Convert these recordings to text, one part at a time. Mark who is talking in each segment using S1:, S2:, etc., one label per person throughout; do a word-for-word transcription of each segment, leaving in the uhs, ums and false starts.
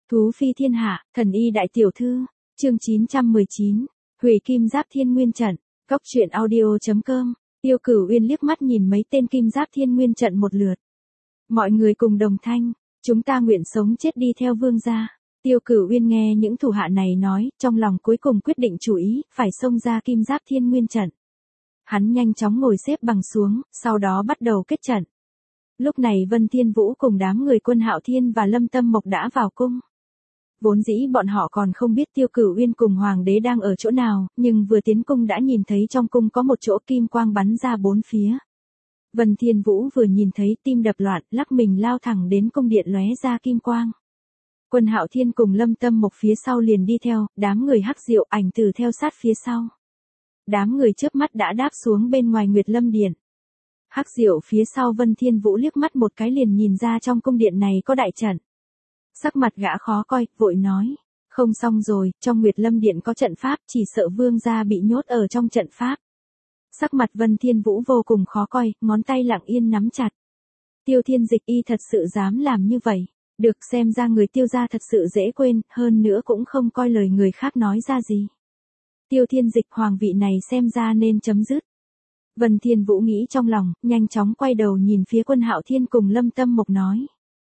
S1: Thú phi thiên hạ, thần y đại tiểu thư, chương chín trăm mười chín, hủy kim giáp thiên nguyên trận, góc truyện audio.com, Tiêu Cửu Uyên liếc mắt nhìn mấy tên kim giáp thiên nguyên trận một lượt. Mọi người cùng đồng thanh, chúng ta nguyện sống chết đi theo vương gia. Tiêu Cửu Uyên nghe những thủ hạ này nói, trong lòng cuối cùng quyết định chủ ý, phải xông ra kim giáp thiên nguyên trận. Hắn nhanh chóng ngồi xếp bằng xuống, sau đó bắt đầu kết trận. Lúc này Vân Thiên Vũ cùng đám người Quân Hạo Thiên và Lâm Tâm Mộc đã vào cung. Vốn dĩ bọn họ còn không biết Tiêu Cửu Uyên cùng Hoàng đế đang ở chỗ nào, nhưng vừa tiến cung đã nhìn thấy trong cung có một chỗ kim quang bắn ra bốn phía. Vân Thiên Vũ vừa nhìn thấy tim đập loạn, lắc mình lao thẳng đến cung điện lóe ra kim quang. Quân Hạo Thiên cùng Lâm Tâm Mộc phía sau liền đi theo, đám người Hắc Diệu Ảnh Tử theo sát phía sau. Đám người chớp mắt đã đáp xuống bên ngoài Nguyệt Lâm Điện. Hắc Diệu phía sau Vân Thiên Vũ liếc mắt một cái liền nhìn ra trong cung điện này có đại trận. Sắc mặt gã khó coi, vội nói, không xong rồi, trong Nguyệt Lâm Điện có trận pháp, chỉ sợ vương gia bị nhốt ở trong trận pháp. Sắc mặt Vân Thiên Vũ vô cùng khó coi, ngón tay lặng yên nắm chặt. Tiêu Thiên Dịch y thật sự dám làm như vậy, được xem ra người Tiêu gia thật sự dễ quên, hơn nữa cũng không coi lời người khác nói ra gì. Tiêu Thiên Dịch hoàng vị này xem ra nên chấm dứt. Vân Thiên Vũ nghĩ trong lòng, nhanh chóng quay đầu nhìn phía Quân Hạo Thiên cùng Lâm Tâm Mộc nói.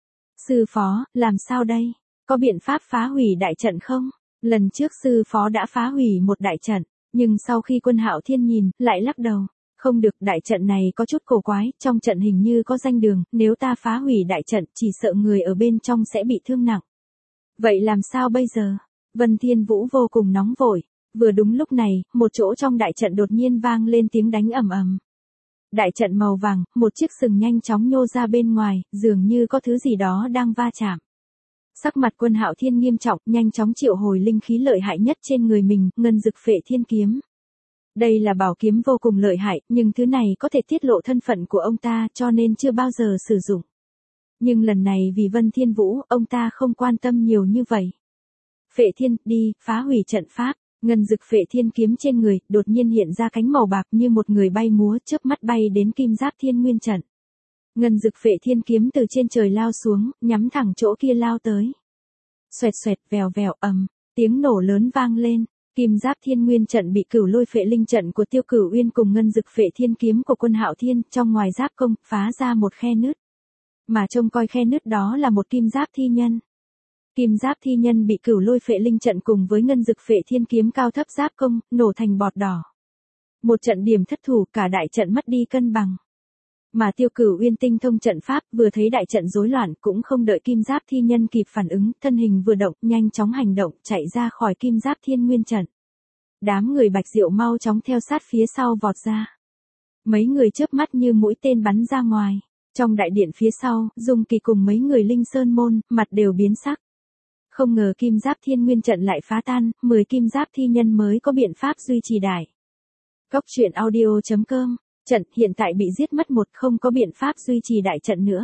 S1: Sư phó, làm sao đây? Có biện pháp phá hủy đại trận không? Lần trước sư phó đã phá hủy một đại trận, nhưng sau khi Quân Hạo Thiên nhìn, lại lắc đầu. Không được, đại trận này có chút cổ quái, trong trận hình như có danh đường, nếu ta phá hủy đại trận chỉ sợ người ở bên trong sẽ bị thương nặng. Vậy làm sao bây giờ? Vân Thiên Vũ vô cùng nóng vội. Vừa đúng lúc này, một chỗ trong đại trận đột nhiên vang lên tiếng đánh ầm ầm. Đại trận màu vàng, một chiếc sừng nhanh chóng nhô ra bên ngoài, dường như có thứ gì đó đang va chạm. Sắc mặt Quân Hạo Thiên nghiêm trọng, nhanh chóng triệu hồi linh khí lợi hại nhất trên người mình, Ngân Dực Phệ Thiên Kiếm. Đây là bảo kiếm vô cùng lợi hại, nhưng thứ này có thể tiết lộ thân phận của ông ta, cho nên chưa bao giờ sử dụng. Nhưng lần này vì Vân Thiên Vũ, ông ta không quan tâm nhiều như vậy. Phệ Thiên, đi, phá hủy trận pháp. Ngân Dực Phệ Thiên Kiếm trên người, đột nhiên hiện ra cánh màu bạc như một người bay múa, chớp mắt bay đến kim giáp thiên nguyên trận. Ngân Dực Phệ Thiên Kiếm từ trên trời lao xuống, nhắm thẳng chỗ kia lao tới. Xoẹt xoẹt, vèo vèo, ầm, tiếng nổ lớn vang lên. Kim giáp thiên nguyên trận bị Cửu Lôi Phệ Linh trận của Tiêu Cửu Uyên cùng Ngân Dực Phệ Thiên Kiếm của Quân Hạo Thiên, trong ngoài giáp công, phá ra một khe nứt. Mà trông coi khe nứt đó là một kim giáp thi nhân. Kim giáp thi nhân bị Cửu Lôi Phệ Linh trận cùng với Ngân Dực Phệ Thiên Kiếm cao thấp giáp công, nổ thành bọt đỏ. Một trận điểm thất thủ, cả đại trận mất đi cân bằng. Mà Tiêu Cửu Uyên tinh thông trận pháp, vừa thấy đại trận rối loạn, cũng không đợi kim giáp thi nhân kịp phản ứng, thân hình vừa động, nhanh chóng hành động, chạy ra khỏi kim giáp thiên nguyên trận. Đám người Bạch Diệu mau chóng theo sát phía sau vọt ra. Mấy người chớp mắt như mũi tên bắn ra ngoài. Trong đại điện phía sau, Dung Kỳ cùng mấy người Linh Sơn môn, mặt đều biến sắc. Không ngờ kim giáp thiên nguyên trận lại phá tan, mười kim giáp thi nhân mới có biện pháp duy trì đại. Góc truyện audio.com, trận hiện tại bị giết mất một, không có biện pháp duy trì đại trận nữa.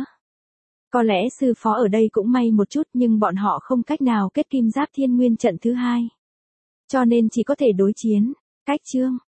S1: Có lẽ sư phó ở đây cũng may một chút, nhưng bọn họ không cách nào kết kim giáp thiên nguyên trận thứ hai. Cho nên chỉ có thể đối chiến. Cách chương.